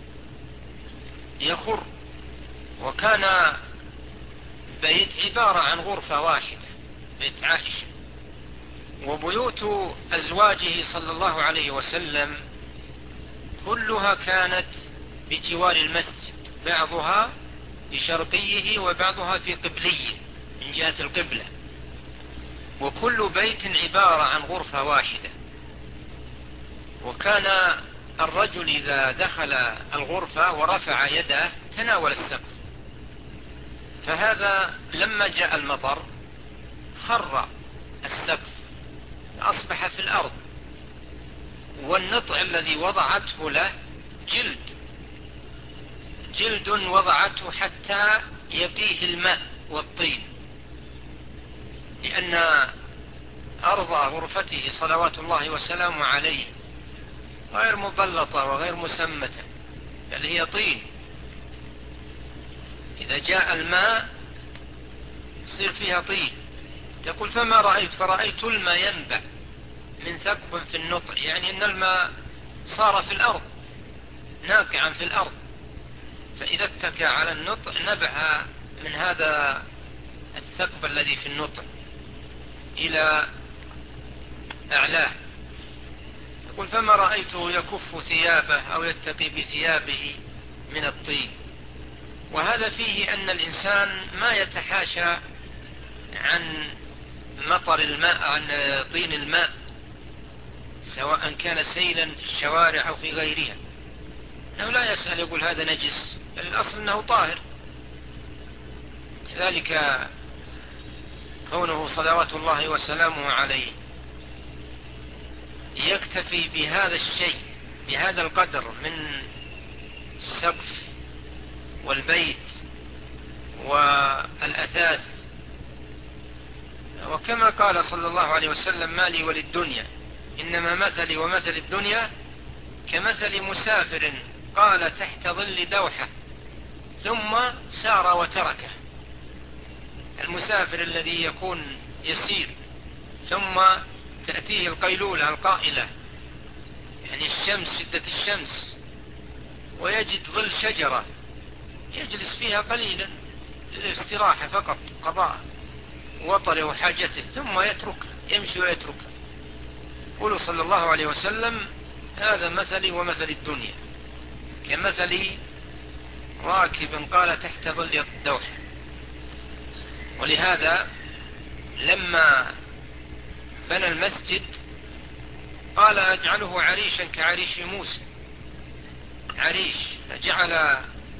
يخر. وكان بيت عبارة عن غرفة واحدة، بيت عائشة. وبيوت أزواجه صلى الله عليه وسلم كلها كانت بجوار المسجد، بعضها بشرقيه وبعضها في قبليه من جهة القبلة، وكل بيت عبارة عن غرفة واحدة. وكان الرجل إذا دخل الغرفة ورفع يده تناول السقف، فهذا لما جاء المطر خر السقف أصبح في الأرض، والنطع الذي وضعته له جلد وضعته حتى يقيه الماء والطين، لأن أرض غرفته صلوات الله وسلامه عليه غير مبلطة وغير مسمتة، بل هي طين. إذا جاء الماء يصير فيها طين. تقول فما رأيت؟ فرأيت الماء ينبع من ثقب في النطع، يعني أن الماء صار في الأرض ناقعا في الأرض، فإذا اتكى على النطع نبع من هذا الثقب الذي في النطع إلى أعلاه. يقول فما رأيته يكف ثيابه أو يتقي بثيابه من الطين. وهذا فيه أن الإنسان ما يتحاشى عن مطر الماء، عن طين الماء، سواء كان سيلا في الشوارع أو في غيرها، أنه لا يسأل يقول هذا نجس، بل الأصل أنه طاهر. كذلك كونه صلوات الله وسلامه عليه يكتفي بهذا الشيء، بهذا القدر من السقف والبيت والأثاث. وكما قال صلى الله عليه وسلم ما لي وللدنيا إنما مثلي ومثل الدنيا كمثل مسافر قال تحت ظل دوحة ثم سار وتركه. المسافر الذي يكون يسير ثم تأتيه القيلولة القائلة، يعني الشمس، شدة الشمس، ويجد ظل شجرة يجلس فيها قليلا للاستراحة فقط، قضاء وطره وحاجته، ثم يمشي ويتركها. قل صلى الله عليه وسلم هذا مثلي ومثل الدنيا كمثل راكب قال تحت ظل الدوحة. ولهذا لما بنى المسجد قال أجعله عريشا كعريش موسى، عريش، فجعل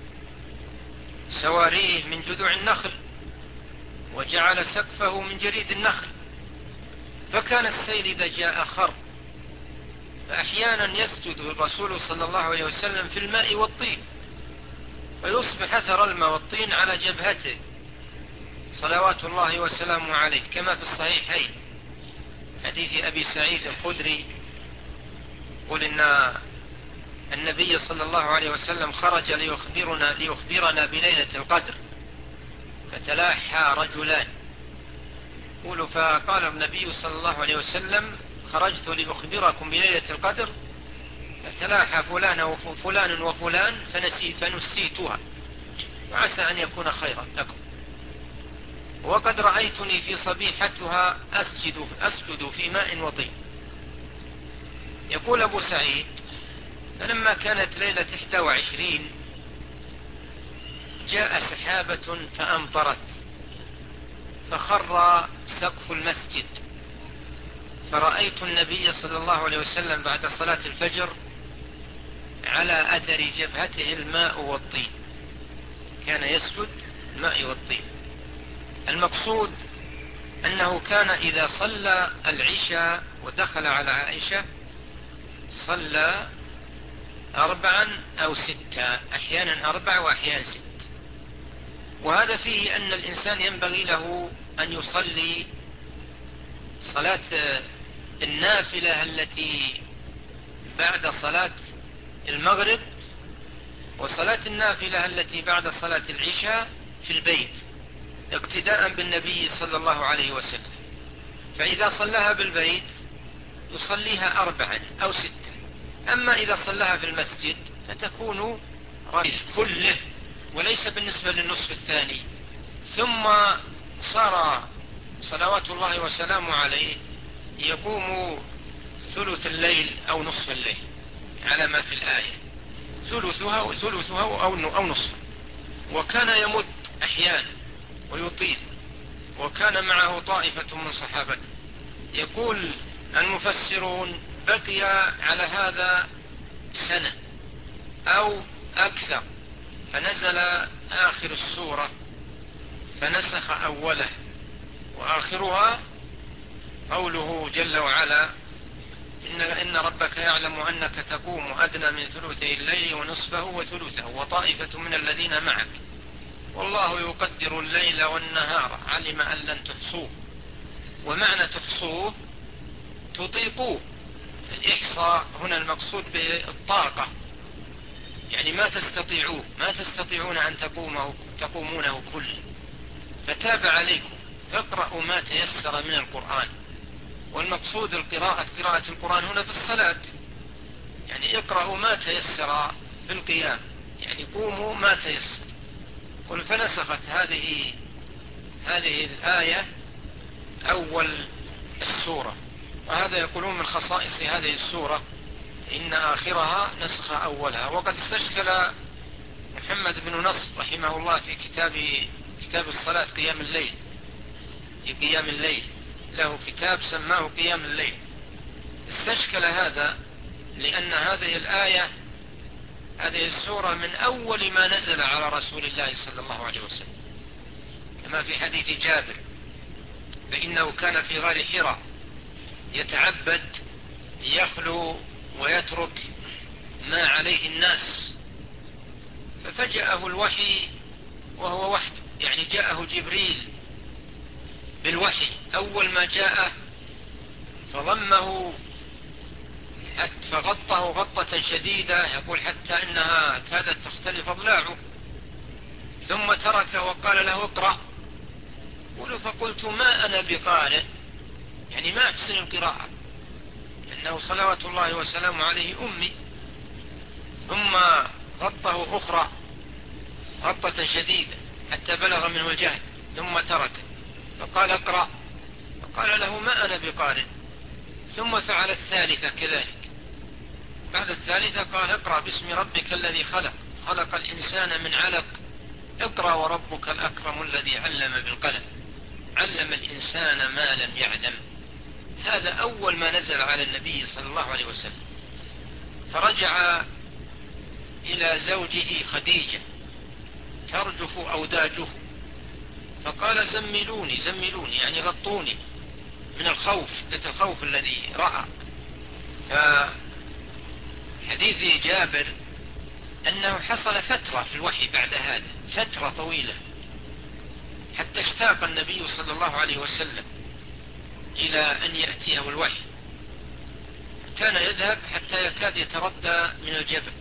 سواريه من جذوع النخل وجعل سقفه من جريد النخل، فكان السيل إذا جاء خر، فأحيانا يسجد الرسول صلى الله عليه وسلم في الماء والطين، فيصبح أثر الماء والطين على جبهته صلوات الله وسلامه عليه، كما في الصحيحين حديث أبي سعيد الخدري يقول إن النبي صلى الله عليه وسلم خرج ليخبرنا بليلة القدر، فتلاحى رجلان، يقول فقال النبي صلى الله عليه وسلم: خرجت لأخبركم بليلة القدر، فتلاحى فلان وفلان فنسيتها، وعسى أن يكون خيرا لكم، وقد رأيتني في صبيحتها أسجد في ماء وطين. يقول أبو سعيد: فلما كانت ليلة 21 جاء سحابة فأمطرت، فخر سقف المسجد، فرأيت النبي صلى الله عليه وسلم بعد صلاة الفجر على أثر جبهته الماء والطين، كان يسجد الماء والطين. المقصود أنه كان إذا صلى العشاء ودخل على عائشة صلى 4 أو 6، أحيانا 4 وأحيانا 6. وهذا فيه أن الإنسان ينبغي له أن يصلي صلاة النافلة التي بعد صلاة المغرب، وصلاة النافلة التي بعد صلاة العشاء في البيت، اقتداء بالنبي صلى الله عليه وسلم. فإذا صلىها بالبيت يصليها 4 أو 6، أما إذا صلىها في المسجد فتكون كله، وليس بالنسبة للنصف الثاني. ثم صار صلوات الله وسلامه عليه يقوم ثلث الليل أو نصف الليل على ما في الآية، ثلثها أو نصف، وكان يمد أحيانا ويطيل، وكان معه طائفة من صحابته. يقول المفسرون: بقي على هذا سنة أو أكثر، فنزل آخر السورة فنسخ أوله، وآخرها قوله جل وعلا: إن ربك يعلم أنك تقوم أدنى من ثلثي الليل ونصفه وثلثه وطائفة من الذين معك والله يقدر الليل والنهار علم أن لن تحصوه. ومعنى تحصوه تطيقوه، الإحصاء هنا المقصود به الطاقة، يعني ما تستطيعون أن تقومونه كله، فتاب عليكم فاقرأوا ما تيسر من القرآن. والمقصود قراءة القرآن هنا في الصلاة، يعني اقرأوا ما تيسر في القيام، يعني قوموا ما تيسر. قل فنسخت هذه الآية أول السورة، وهذا يقولون من خصائص هذه السورة إن آخرها نسخ أولها. وقد استشكل محمد بن نصر رحمه الله في كتاب الصلاة قيام الليل، له كتاب سماه قيام الليل، استشكل هذا لأن هذه السورة من أول ما نزل على رسول الله صلى الله عليه وسلم، كما في حديث جابر، فإنه كان في غار حراء يتعبد يخلو ويترك ما عليه الناس، ففجأه الوحي وهو وحده، يعني جاءه جبريل بالوحي أول ما جاءه فضمه فغطه غطة شديدة، يقول حتى إنها كادت تختلف أضلاعه، ثم ترك وقال له اقرأ. فقلت ما أنا بقارئ، يعني ما أحسن القراءة، لأنه صلوات الله وسلامه عليه أمي. ثم غطه أخرى غطة شديدة حتى بلغ منه الجهد، ثم ترك فقال اقرأ، فقال له ما أنا بقارئ. ثم فعل الثالثة كذلك، بعد الثالثة قال اقرأ باسم ربك الذي خلق الإنسان من علق، اقرأ وربك الأكرم الذي علم بالقلم علم الإنسان ما لم يعلم. هذا أول ما نزل على النبي صلى الله عليه وسلم. فرجع إلى زوجه خديجة ترجف أوداجه، فقال زملوني يعني غطوني من الخوف، شدة الخوف الذي رأى. فحديث جابر أنه حصل فترة في الوحي بعد هذا، فترة طويلة، حتى اشتاق النبي صلى الله عليه وسلم إلى أن يأتيه الوحي، كان يذهب حتى يكاد يتردى من الجبل.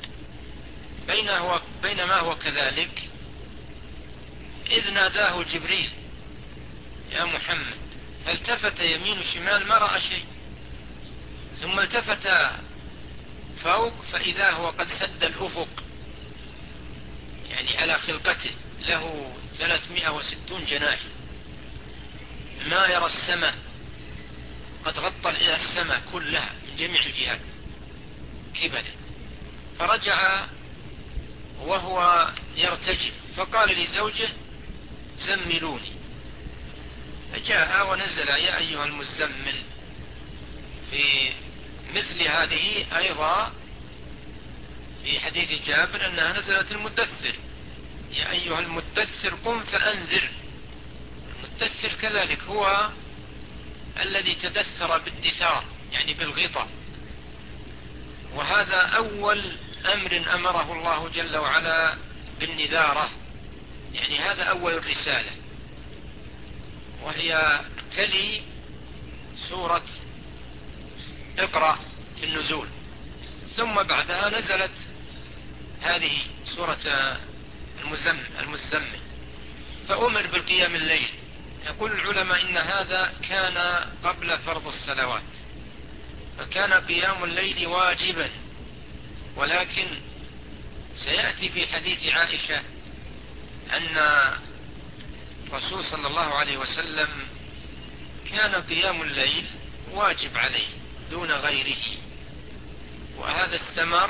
بينما هو كذلك إذ ناداه جبريل: يا محمد. فالتفت يمين وشمال ما رأى شيء، ثم التفت فوق فإذا هو قد سد الأفق، يعني على خلقته، له 360 جناح، ما يرى السماء، قد غطى إلى السماء كلها من جميع الجهات كبدا. فرجع وهو يرتجف، فقال لزوجه: زملوني. فجاء ونزل: يا أيها المزمل. في مثل هذه أيضا في حديث جابر أنها نزلت المدثر: يا أيها المدثر قم فأنذر. المدثر كذلك هو الذي تدثر بالدثار، يعني بالغطاء، وهذا أول أمر أمره الله جل وعلا بالنذارة، يعني هذا أول الرسالة، وهي تلي سورة اقرأ في النزول، ثم بعدها نزلت هذه سورة المزمل، فأمر بالقيام الليل. يقول العلماء إن هذا كان قبل فرض الصلوات، فكان قيام الليل واجبا، ولكن سيأتي في حديث عائشة أن الرسول صلى الله عليه وسلم كان قيام الليل واجب عليه دون غيره، وهذا استمر،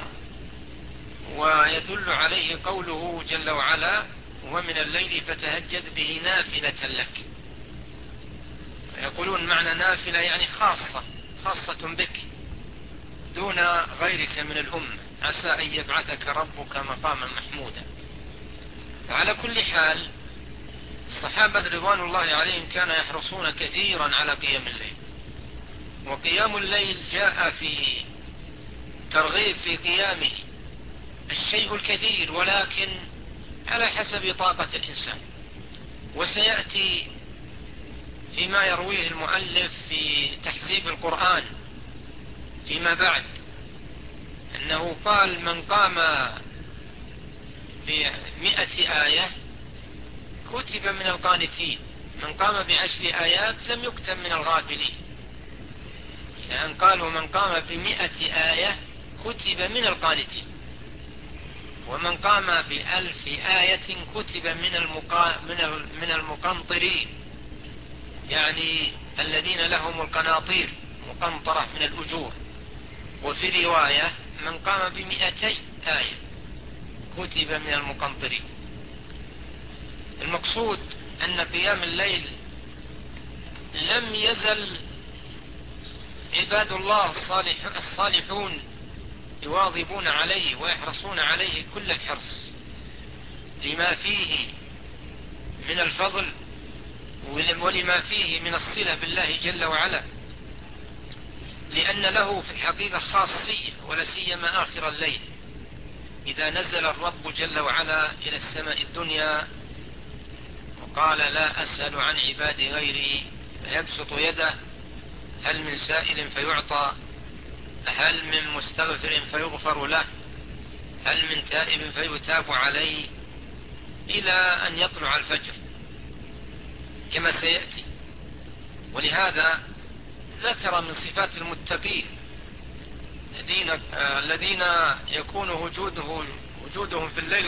ويدل عليه قوله جل وعلا: ومن الليل فتهجد به نافلة لك. يقولون معنى نافلة يعني خاصة بك دون غيرك من الأمة، عسى أن يبعثك ربك مقاما محمودا. فعلى كل حال الصحابة رضوان الله عليهم كانوا يحرصون كثيرا على قيام الليل، وقيام الليل جاء في ترغيب في قيامه الشيء الكثير، ولكن على حسب طاقة الإنسان. وسيأتي فيما يرويه المؤلف في تحزيب القرآن فيما بعد أنه قال: من قام ب100 آية كتب من القانتين، من قام ب10 آيات لم يكتب من الغافلين. لأن قالوا: من قام ب100 آية كتب من القانتين، ومن قام ب1000 آية كتب من المقنطرين، يعني الذين لهم القناطير مقنطرة من الأجور. وفي رواية: من قام ب200 آية كتب من المقنطرين. المقصود أن قيام الليل لم يزل عباد الله الصالحون يواظبون عليه ويحرصون عليه كل الحرص، لما فيه من الفضل ولما فيه من الصلة بالله جل وعلا، لأن له في الحقيقة خاصية، ولا سيما آخر الليل إذا نزل الرب جل وعلا إلى السماء الدنيا وقال: لا أسأل عن عبادي غيري، فيبسط يده: هل من سائل فيعطى، هل من مستغفر فيغفر له، هل من تائب فيتاب عليه، إلى أن يطلع الفجر كما سيأتي. ولهذا ذكر من صفات المتقين الذين يكون وجودهم في الليل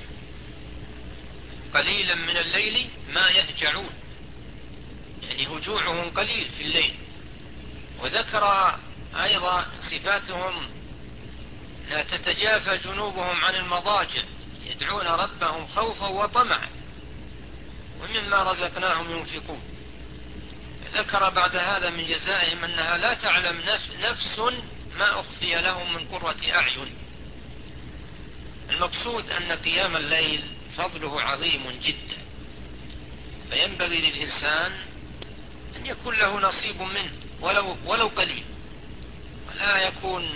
قليلا من الليل ما يهجعون، يعني هجوعهم قليل في الليل. وذكر أيضا صفاتهم: لا تتجافى جنوبهم عن المضاجع يدعون ربهم خوفا وطمعا ومما رزقناهم ينفقون. ذكر بعد هذا من جزائهم أنها لا تعلم نفس ما أخفي لهم من قرة أعين. المقصود أن قيام الليل فضله عظيم جدا، فينبغي للإنسان أن أن يكون له نصيب منه ولو قليل، ولا يكون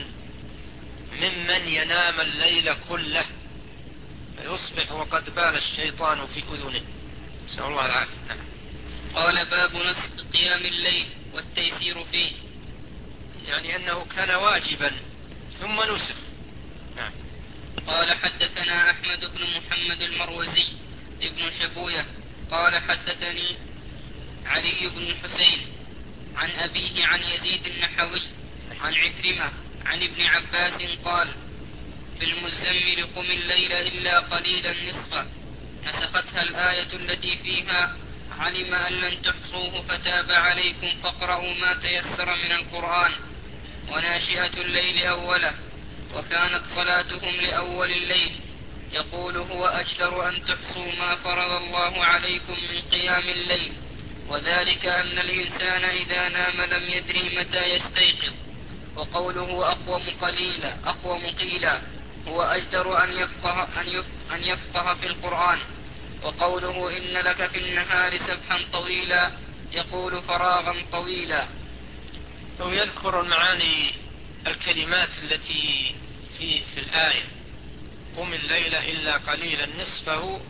ممن ينام الليل كله فيصبح وقد بال الشيطان في أذنه، نسأل الله العافية. نعم. قال باب نسخ قيام الليل والتيسير فيه، يعني أنه كان واجبا ثم نسخ. نعم. قال حدثنا أحمد بن محمد المروزي ابن شبوية قال حدثني علي بن الحسين عن أبيه عن يزيد النحوي عن عكرمة عن ابن عباس قال في المزمل قم الليل إلا قليلا نصفه، نسختها الآية التي فيها علم أن لن تحصوه فتاب عليكم فاقرؤوا ما تيسر من القرآن، وناشئة الليل أوله، وكانت صلاتهم لأول الليل، يقول هو أجدر أن تحصوا ما فرض الله عليكم من قيام الليل، وذلك أن الإنسان إذا نام لم يدري متى يستيقظ. وقوله أقوم قيلا هو أجدر أن يفقه في القرآن. وقوله إن لك في النهار سبحا طويلا يقول فراغا طويلا. هو يذكر المعاني الكلمات التي في الآية قم الليل إلا قليلا نصفه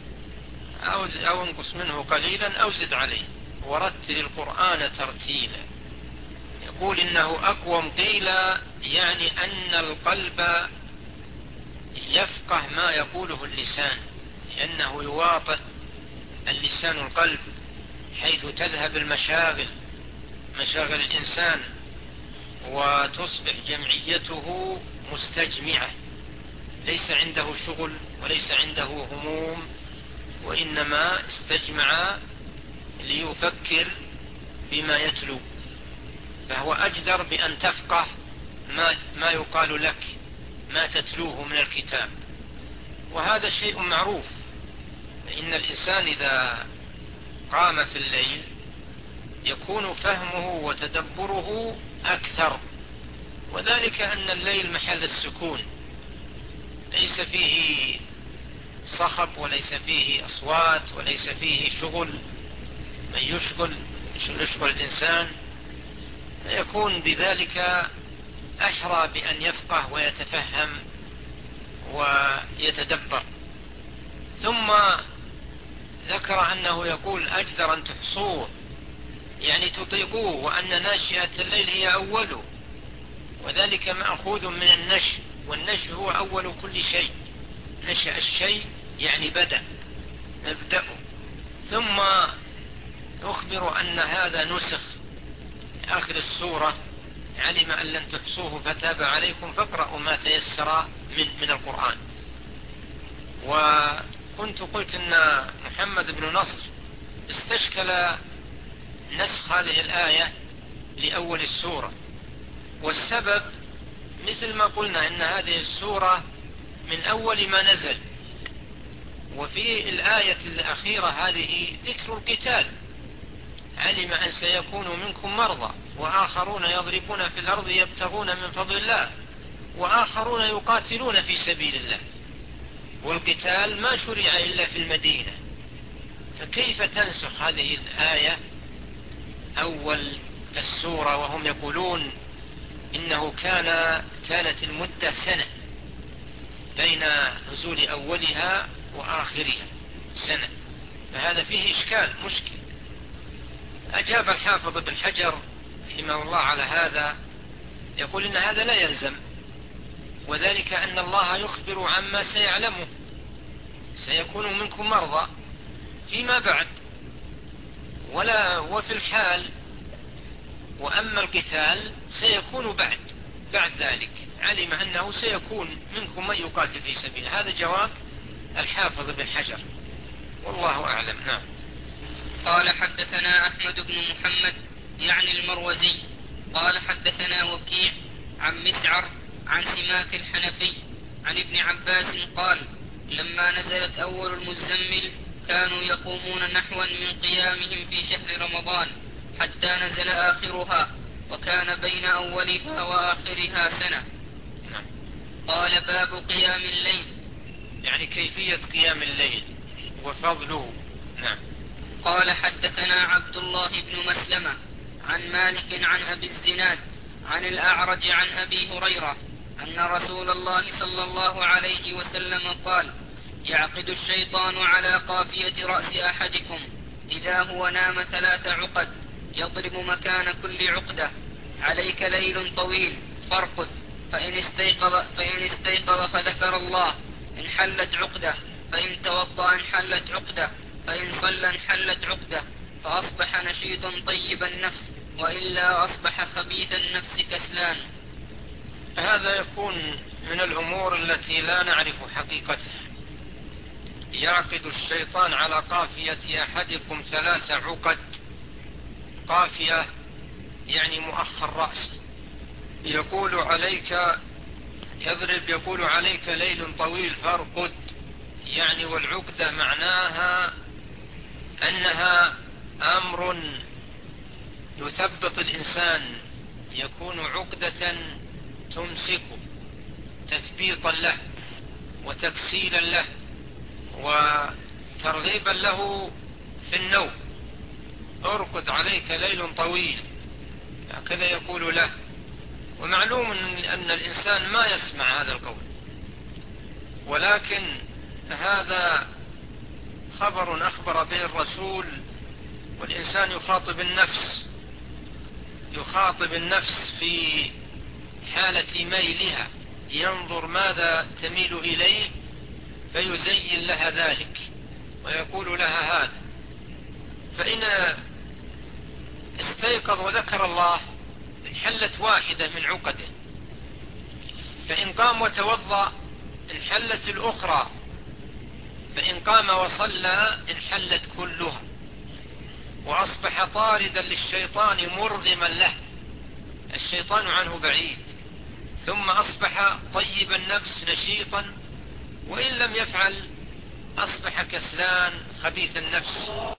أو انقص منه قليلا أو زد عليه ورتل القرآن ترتيلا. يقول إنه أقوم قيلا يعني أن القلب يفقه ما يقوله اللسان، لأنه يواطئ اللسان القلب حيث تذهب مشاغل الإنسان وتصبح جمعيته مستجمعة، ليس عنده شغل وليس عنده هموم، وإنما استجمع ليفكر بما يتلو، فهو أجدر بأن تفقه ما يقال لك، ما تتلوه من الكتاب. وهذا شيء معروف، فإن الإنسان إذا قام في الليل يكون فهمه وتدبره أكثر، وذلك أن الليل محل السكون، ليس فيه صخب وليس فيه أصوات وليس فيه شغل من يشغل الإنسان، فيكون بذلك أحرى بأن يفقه ويتفهم ويتدبر. ثم ذكر أنه يقول أجدر أن تحصوه يعني تطيقوه، وأن ناشئة الليل هي أوله، وذلك مأخوذ من النشء، والنشء هو أول كل شيء، نشأ الشيء يعني نبدأ. ثم أخبر أن هذا نسخ آخر السورة علم أن لن تحصوه فتاب عليكم فاقرأوا ما تيسر من القرآن. وكنت قلت أن محمد بن نصر استشكل نسخ هذه الآية لأول السورة، والسبب مثل ما قلنا أن هذه السورة من أول ما نزل، وفي الآية الأخيرة هذه ذكر القتال، علم أن سيكون منكم مرضى وآخرون يضربون في الأرض يبتغون من فضل الله وآخرون يقاتلون في سبيل الله، والقتال ما شرع إلا في المدينة، فكيف تنسخ هذه الآية أول السورة وهم يقولون إنه كانت المدة سنة بين نزول أولها وآخرها سنة، فهذا فيه إشكال مشكل. أجاب الحافظ بن حجر رحمه الله على هذا، يقول إن هذا لا يلزم، وذلك أن الله يخبر عما سيعلمه، سيكون منكم مرضى فيما بعد وفي الحال، وأما القتال سيكون بعد ذلك، علم أنه سيكون منكم من يقاتل في سبيله. هذا جواب الحافظ بن حجر والله أعلم. نعم. قال حدثنا أحمد بن محمد يعني المروزي قال حدثنا وكيع عن مسعر عن سماك الحنفي عن ابن عباس قال لما نزلت أول المزمل كانوا يقومون نحوا من قيامهم في شهر رمضان حتى نزل آخرها، وكان بين أولها وآخرها سنة. قال باب قيام الليل، يعني كيفية قيام الليل وفضله. نعم. قال حدثنا عبد الله بن مسلمة عن مالك عن أبي الزناد عن الأعرج عن أبي هريرة أن رسول الله صلى الله عليه وسلم قال: يعقد الشيطان على قافية رأس أحدكم إذا هو نام 3 عقد يضرب مكان كل عقدة: عليك ليل طويل فارقد، فإن استيقظ فذكر الله انحلت عقدة، فإن توضأ انحلت عقدة، فإن صلى انحلت عقدة، فأصبح نشيطا طيب النفس، وإلا أصبح خبيث النفس كسلان. هذا يكون من الأمور التي لا نعرف حقيقتها. يعقد الشيطان على قافية أحدكم 3 عقد. قافية يعني مؤخر رأس. يقول عليك ليل طويل فارقد، يعني والعقدة معناها أنها أمر يثبط الإنسان، يكون عقدة تمسكه تثبيطا له وتكسيلا له وترغيبا له في النوم. ارقد عليك ليل طويل، هكذا يقول له. ومعلوم أن الإنسان ما يسمع هذا القول، ولكن هذا خبر أخبر به الرسول، والإنسان يخاطب النفس في حالة ميلها، ينظر ماذا تميل إليه فيزين لها ذلك ويقول لها هذا. فإن استيقظ وذكر الله انحلت واحدة من عقده، فإن قام وتوضأ انحلت الأخرى، فإن قام وصلى انحلت كلها، وأصبح طاردا للشيطان مرغما له، الشيطان عنه بعيد، ثم أصبح طيب النفس نشيطا، وإن لم يفعل أصبح كسلان خبيث النفس.